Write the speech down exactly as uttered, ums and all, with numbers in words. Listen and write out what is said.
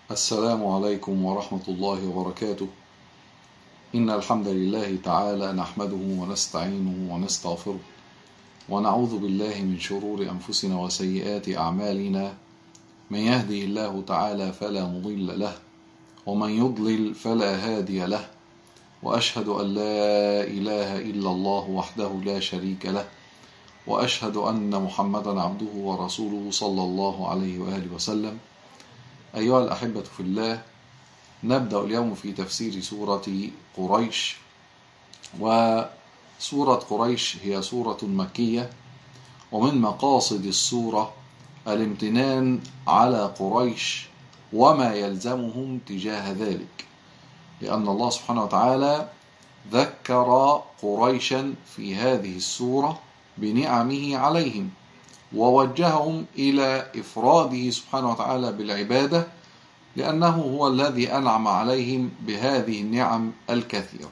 السلام عليكم ورحمة الله وبركاته. إن الحمد لله تعالى نحمده ونستعينه ونستغفره ونعوذ بالله من شرور أنفسنا وسيئات أعمالنا. من يهده الله تعالى فلا مضل له ومن يضلل فلا هادي له، وأشهد أن لا إله إلا الله وحده لا شريك له، وأشهد أن محمدا عبده ورسوله صلى الله عليه وآله وسلم. أيها الأحبة في الله، نبدأ اليوم في تفسير سورة قريش. وسورة قريش هي سورة مكية، ومن مقاصد السورة الامتنان على قريش وما يلزمهم تجاه ذلك، لأن الله سبحانه وتعالى ذكر قريشا في هذه السورة بنعمه عليهم، ووجههم إلى إفراده سبحانه وتعالى بالعبادة، لأنه هو الذي أنعم عليهم بهذه النعم الكثيرة.